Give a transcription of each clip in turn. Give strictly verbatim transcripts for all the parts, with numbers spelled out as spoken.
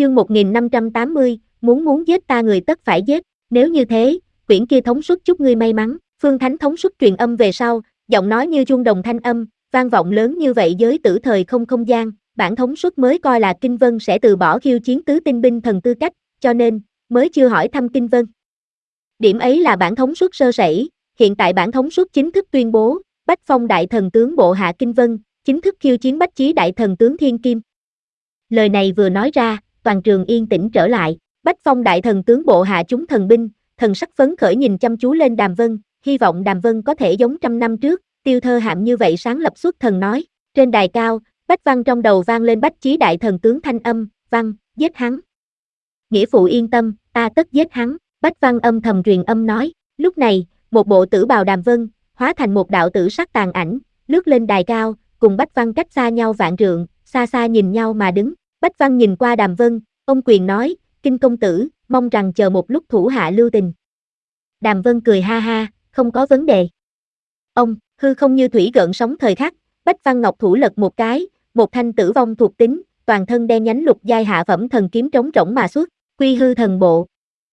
Chương một nghìn năm trăm tám mươi, muốn muốn giết ta người tất phải giết, nếu như thế, quyển kia thống suất chúc ngươi may mắn. Phương Thánh thống suất truyền âm về sau, giọng nói như chuông đồng thanh âm, vang vọng lớn như vậy giới tử thời không không gian, bản thống suất mới coi là Kinh Vân sẽ từ bỏ khiêu chiến tứ tinh binh thần tư cách, cho nên, mới chưa hỏi thăm Kinh Vân. Điểm ấy là bản thống suất sơ sẩy, hiện tại bản thống suất chính thức tuyên bố, Bách Phong đại thần tướng bộ hạ Kinh Vân, chính thức khiêu chiến Bách Chí đại thần tướng Thiên Kim. Lời này vừa nói ra, toàn trường yên tĩnh trở lại, Bách Phong đại thần tướng bộ hạ chúng thần binh, thần sắc phấn khởi nhìn chăm chú lên Đàm Vân, hy vọng Đàm Vân có thể giống trăm năm trước, tiêu thơ hạm như vậy sáng lập xuất thần nói. Trên đài cao, Bách Văn trong đầu vang lên Bách Chí đại thần tướng thanh âm, Văn, giết hắn. Nghĩa phụ yên tâm, ta tất giết hắn, Bách Văn âm thầm truyền âm nói. Lúc này, một bộ tử bào Đàm Vân, hóa thành một đạo tử sắc tàn ảnh, lướt lên đài cao, cùng Bách Văn cách xa nhau vạn trượng, xa xa nhìn nhau mà đứng. Bách Văn nhìn qua Đàm Vân, ông quyền nói, Kinh công tử, mong rằng chờ một lúc thủ hạ lưu tình. Đàm Vân cười ha ha, không có vấn đề. Ông, hư không như thủy gợn sóng thời khắc, Bách Văn Ngọc thủ lật một cái, một thanh tử vong thuộc tính, toàn thân đen nhánh lục giai hạ phẩm thần kiếm trống rỗng mà xuất, quy hư thần bộ.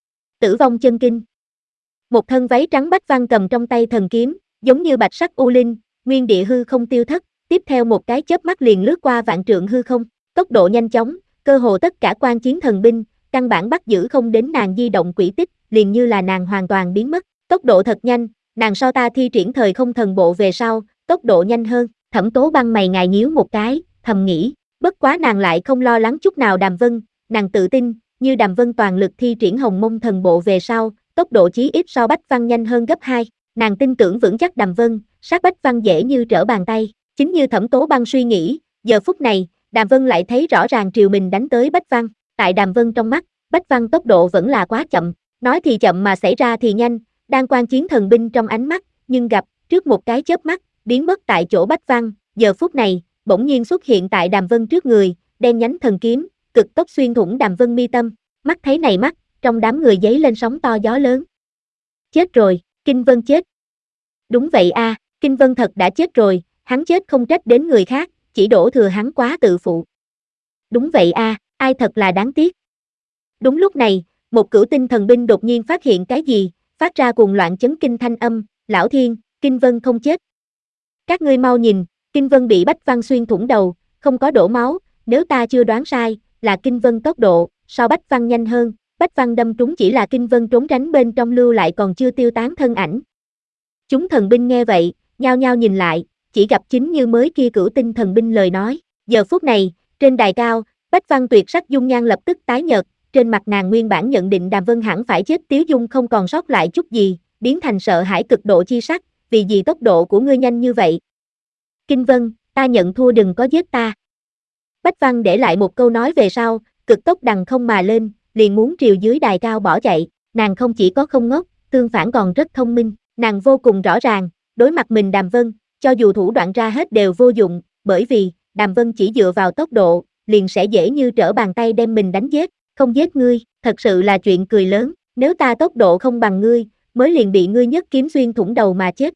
Tử vong chân kinh. Một thân váy trắng Bách Văn cầm trong tay thần kiếm, giống như bạch sắc u linh, nguyên địa hư không tiêu thất, tiếp theo một cái chớp mắt liền lướt qua vạn trượng hư không, tốc độ nhanh chóng, cơ hồ tất cả quan chiến thần binh, căn bản bắt giữ không đến nàng di động quỹ tích, liền như là nàng hoàn toàn biến mất, tốc độ thật nhanh, nàng so ta thi triển thời không thần bộ về sau, tốc độ nhanh hơn. Thẩm Tố Băng mày ngài nhíu một cái, thầm nghĩ, bất quá nàng lại không lo lắng chút nào Đàm Vân, nàng tự tin, như Đàm Vân toàn lực thi triển Hồng Mông thần bộ về sau, tốc độ chí ít so Bách Văn nhanh hơn gấp hai, nàng tin tưởng vững chắc Đàm Vân, sát Bách Văn dễ như trở bàn tay, chính như Thẩm Tố Băng suy nghĩ, giờ phút này, Đàm Vân lại thấy rõ ràng triều mình đánh tới Bách Văn, tại Đàm Vân trong mắt, Bách Văn tốc độ vẫn là quá chậm, nói thì chậm mà xảy ra thì nhanh, đang quan chiến thần binh trong ánh mắt, nhưng gặp, trước một cái chớp mắt, biến mất tại chỗ Bách Văn, giờ phút này, bỗng nhiên xuất hiện tại Đàm Vân trước người, đen nhánh thần kiếm, cực tốc xuyên thủng Đàm Vân mi tâm, mắt thấy này mắt, trong đám người giấy lên sóng to gió lớn. Chết rồi, Kinh Vân chết. Đúng vậy a, à, Kinh Vân thật đã chết rồi, hắn chết không trách đến người khác, chỉ đổ thừa hắn quá tự phụ. Đúng vậy a, à, ai thật là đáng tiếc. Đúng lúc này, một cửu tinh thần binh đột nhiên phát hiện cái gì, phát ra cuồng loạn chấn kinh thanh âm, lão thiên, Kinh Vân không chết. Các ngươi mau nhìn, Kinh Vân bị Bách Văn xuyên thủng đầu, không có đổ máu, nếu ta chưa đoán sai, là Kinh Vân tốc độ, so Bách Văn nhanh hơn, Bách Văn đâm trúng chỉ là Kinh Vân trốn tránh bên trong lưu lại còn chưa tiêu tán thân ảnh. Chúng thần binh nghe vậy, nhao nhao nhìn lại, chỉ gặp chính như mới kia cửu tinh thần binh lời nói, giờ phút này, trên đài cao, Bách Văn tuyệt sắc dung nhan lập tức tái nhợt, trên mặt nàng nguyên bản nhận định Đàm Vân hẳn phải chết tiếu dung không còn sót lại chút gì, biến thành sợ hãi cực độ chi sắc, vì gì tốc độ của ngươi nhanh như vậy? Kinh Vân, ta nhận thua đừng có giết ta. Bách Văn để lại một câu nói về sau, cực tốc đằng không mà lên, liền muốn triều dưới đài cao bỏ chạy, nàng không chỉ có không ngốc, tương phản còn rất thông minh, nàng vô cùng rõ ràng, đối mặt mình Đàm Vân, cho dù thủ đoạn ra hết đều vô dụng, bởi vì, Đàm Vân chỉ dựa vào tốc độ, liền sẽ dễ như trở bàn tay đem mình đánh giết, không giết ngươi, thật sự là chuyện cười lớn, nếu ta tốc độ không bằng ngươi, mới liền bị ngươi nhất kiếm xuyên thủng đầu mà chết.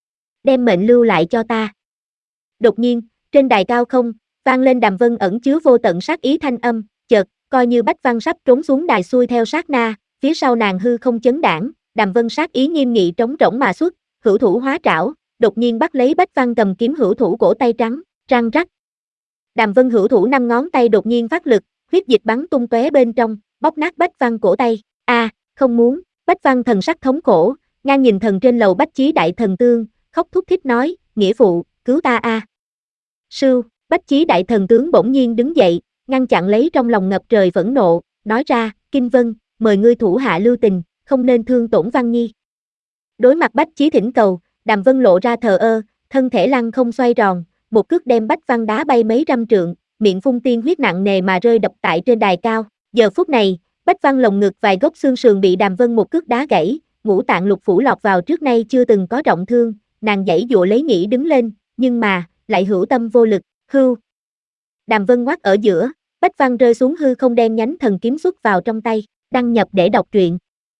Đem mệnh lưu lại cho ta. Đột nhiên, trên đài cao không, vang lên Đàm Vân ẩn chứa vô tận sát ý thanh âm, chợt, coi như Bách Văn sắp trốn xuống đài xuôi theo sát na, phía sau nàng hư không chấn đảng, Đàm Vân sát ý nghiêm nghị trống rỗng mà xuất, hữu thủ hóa trảo, đột nhiên bắt lấy Bách Văn cầm kiếm hữu thủ cổ tay trắng, răng rắc. Đàm Vân hữu thủ năm ngón tay đột nhiên phát lực, huyết dịch bắn tung tóe bên trong, bóp nát Bách Văn cổ tay. A, à, không muốn, Bách Văn thần sắc thống khổ, ngang nhìn thần trên lầu Bách Chí đại thần tướng, khóc thút thít nói, nghĩa phụ, cứu ta a. À. Sưu, Bách Chí đại thần tướng bỗng nhiên đứng dậy, ngăn chặn lấy trong lòng ngập trời phẫn nộ, nói ra, Kinh Vân, mời ngươi thủ hạ lưu tình, không nên thương tổn Văn Nhi. Đối mặt Bách Chí thỉnh cầu, Đàm Vân lộ ra thờ ơ, thân thể lăng không xoay tròn, một cước đem Bách Văn đá bay mấy trăm trượng, miệng phun tiên huyết nặng nề mà rơi đập tại trên đài cao. Giờ phút này, Bách Văn lồng ngực vài gốc xương sườn bị Đàm Vân một cước đá gãy, ngũ tạng lục phủ lọt vào trước nay chưa từng có trọng thương, nàng giãy giụa lấy nghĩ đứng lên, nhưng mà, lại hữu tâm vô lực, hưu. Đàm Vân ngoắt ở giữa, Bách Văn rơi xuống hư không đen nhánh thần kiếm xuất vào trong tay, đăng nhập để đọc truyện.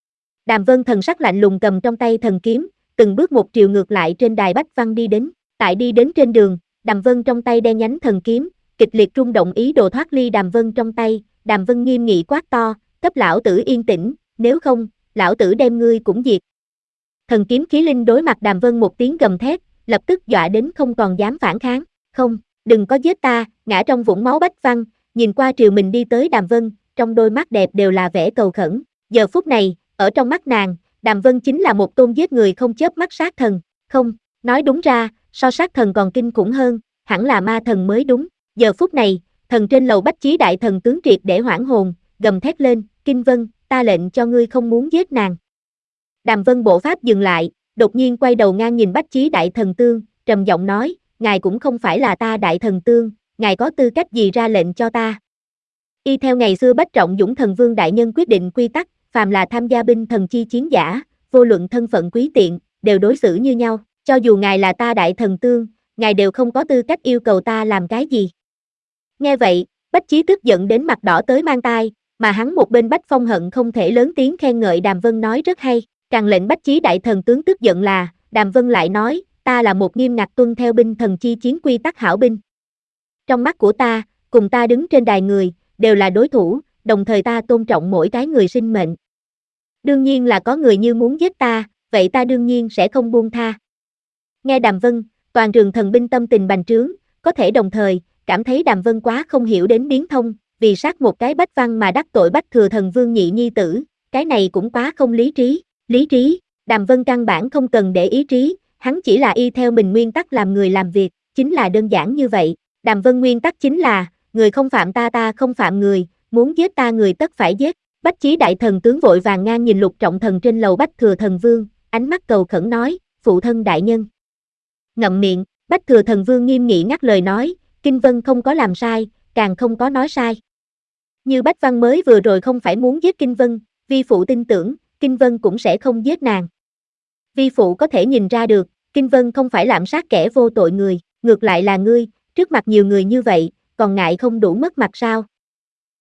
Đàm Vân thần sắc lạnh lùng cầm trong tay thần kiếm, từng bước một triều ngược lại trên đài Bách Văn đi đến, tại đi đến trên đường, Đàm Vân trong tay đen nhánh thần kiếm, kịch liệt rung động ý đồ thoát ly Đàm Vân trong tay, Đàm Vân nghiêm nghị quát to, cấp lão tử yên tĩnh, nếu không, lão tử đem ngươi cũng diệt. Thần kiếm khí linh đối mặt Đàm Vân một tiếng gầm thét, lập tức dọa đến không còn dám phản kháng, không, đừng có giết ta, ngã trong vũng máu Bách Văn, nhìn qua triều mình đi tới Đàm Vân, trong đôi mắt đẹp đều là vẻ cầu khẩn, giờ phút này, ở trong mắt nàng, Đàm Vân chính là một tôn giết người không chớp mắt sát thần, không, nói đúng ra, so sát thần còn kinh khủng hơn, hẳn là ma thần mới đúng, giờ phút này, thần trên lầu Bách Chí đại thần tướng triệt để hoảng hồn, gầm thét lên, Kinh Vân, ta lệnh cho ngươi không muốn giết nàng. Đàm Vân bộ pháp dừng lại, đột nhiên quay đầu ngang nhìn Bách Chí đại thần tương, trầm giọng nói, ngài cũng không phải là ta đại thần tương, ngài có tư cách gì ra lệnh cho ta. Y theo ngày xưa Bách Trọng Dũng thần vương đại nhân quyết định quy tắc, phàm là tham gia binh thần chi chiến giả, vô luận thân phận quý tiện, đều đối xử như nhau, cho dù ngài là ta đại thần tương, ngài đều không có tư cách yêu cầu ta làm cái gì. Nghe vậy, Bách Chí tức giận đến mặt đỏ tới mang tai, mà hắn một bên Bách Phong hận không thể lớn tiếng khen ngợi Đàm Vân nói rất hay, càng lệnh Bách Chí đại thần tướng tức giận là, Đàm Vân lại nói, ta là một nghiêm ngặt tuân theo binh thần chi chiến quy tắc hảo binh. Trong mắt của ta, cùng ta đứng trên đài người, đều là đối thủ, đồng thời ta tôn trọng mỗi cái người sinh mệnh. Đương nhiên là có người như muốn giết ta, vậy ta đương nhiên sẽ không buông tha. Nghe Đàm Vân, toàn trường thần binh tâm tình bành trướng, có thể đồng thời, cảm thấy Đàm Vân quá không hiểu đến biến thông, vì sát một cái Bách Văn mà đắc tội Bách Thừa Thần Vương nhị nhi tử, cái này cũng quá không lý trí, lý trí, Đàm Vân căn bản không cần để ý trí, hắn chỉ là y theo mình nguyên tắc làm người làm việc, chính là đơn giản như vậy, Đàm Vân nguyên tắc chính là, người không phạm ta ta không phạm người, muốn giết ta người tất phải giết. Bách Chí đại thần tướng vội vàng ngang nhìn Lục Trọng Thần trên lầu Bách Thừa Thần Vương, ánh mắt cầu khẩn nói, phụ thân đại nhân. Ngậm miệng, Bách Thừa Thần Vương nghiêm nghị ngắt lời nói, Kinh Vân không có làm sai, càng không có nói sai. Như Bách Văn mới vừa rồi không phải muốn giết Kinh Vân, vi phụ tin tưởng, Kinh Vân cũng sẽ không giết nàng. Vi phụ có thể nhìn ra được, Kinh Vân không phải lạm sát kẻ vô tội người, ngược lại là ngươi, trước mặt nhiều người như vậy, còn ngại không đủ mất mặt sao?